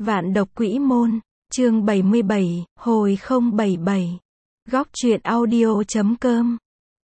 Vạn độc quỷ môn, chương 77, hồi 077. Góc truyện audio.com.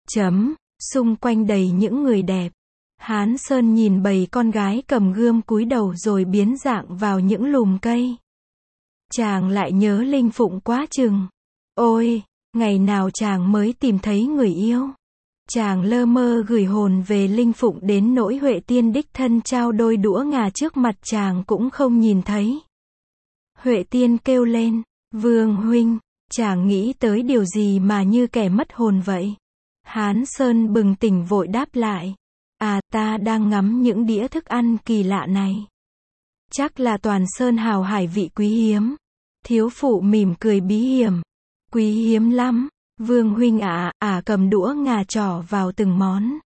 Xung quanh đầy những người đẹp. Hán Sơn nhìn bầy con gái cầm gươm cúi đầu rồi biến dạng vào những lùm cây. Chàng lại nhớ Linh Phụng quá chừng. Ôi, ngày nào chàng mới tìm thấy người yêu. Chàng lơ mơ gửi hồn về Linh Phụng đến nỗi Huệ Tiên đích thân trao đôi đũa ngà trước mặt chàng cũng không nhìn thấy. Huệ Tiên kêu lên, Vương huynh, chàng nghĩ tới điều gì mà như kẻ mất hồn vậy? Hán Sơn bừng tỉnh vội đáp lại, ta đang ngắm những đĩa thức ăn kỳ lạ này. Chắc là toàn sơn hào hải vị quý hiếm. Thiếu phụ mỉm cười bí hiểm, quý hiếm lắm. Vương huynh cầm đũa ngà trỏ vào từng món.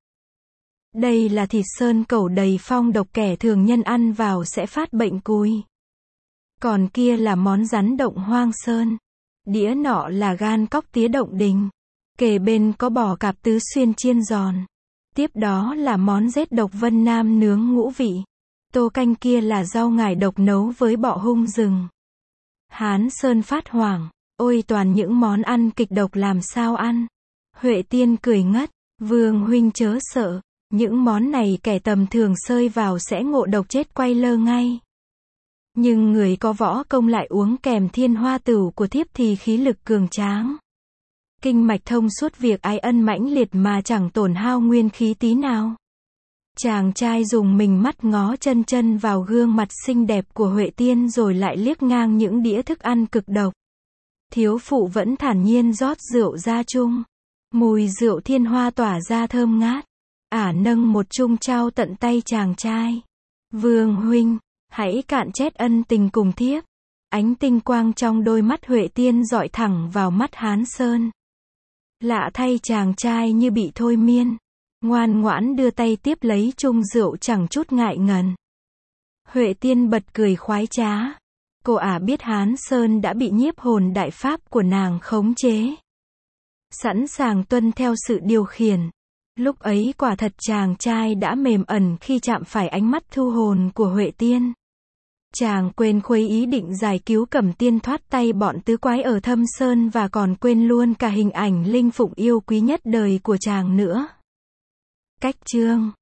Đây là thịt sơn cẩu đầy phong độc, kẻ thường nhân ăn vào sẽ phát bệnh cùi. Còn kia là món rắn động Hoang Sơn. Đĩa nọ là gan cóc tía Động Đình. Kề bên có bò cạp Tứ Xuyên chiên giòn. Tiếp đó là món rết độc Vân Nam nướng ngũ vị. Tô canh kia là rau ngải độc nấu với bọ hung rừng. Hán Sơn phát hoảng. Ôi toàn những món ăn kịch độc, làm sao ăn? Huệ Tiên cười ngất. Vương huynh chớ sợ. Những món này kẻ tầm thường xơi vào sẽ ngộ độc chết quay lơ ngay. Nhưng người có võ công lại uống kèm Thiên Hoa Tửu của thiếp thì khí lực cường tráng. Kinh mạch thông suốt, việc ái ân mãnh liệt mà chẳng tổn hao nguyên khí tí nào. Chàng trai dùng mình mắt ngó chân chân vào gương mặt xinh đẹp của Huệ Tiên rồi lại liếc ngang những đĩa thức ăn cực độc. Thiếu phụ vẫn thản nhiên rót rượu ra chung. Mùi rượu thiên hoa tỏa ra thơm ngát. Nâng một chung trao tận tay chàng trai. Vương huynh, hãy cạn chét ân tình cùng thiếp. Ánh tinh quang trong đôi mắt Huệ Tiên dọi thẳng vào mắt Hán Sơn. Lạ thay, chàng trai như bị thôi miên. Ngoan ngoãn đưa tay tiếp lấy chung rượu chẳng chút ngại ngần. Huệ Tiên bật cười khoái trá. Cô biết Hán Sơn đã bị nhiếp hồn đại pháp của nàng khống chế. Sẵn sàng tuân theo sự điều khiển. Lúc ấy quả thật chàng trai đã mềm ẩn khi chạm phải ánh mắt thu hồn của Huệ Tiên. Chàng quên khuấy ý định giải cứu Cẩm Tiên thoát tay bọn tứ quái ở Thâm Sơn và còn quên luôn cả hình ảnh Linh Phụng yêu quý nhất đời của chàng nữa. Cách chương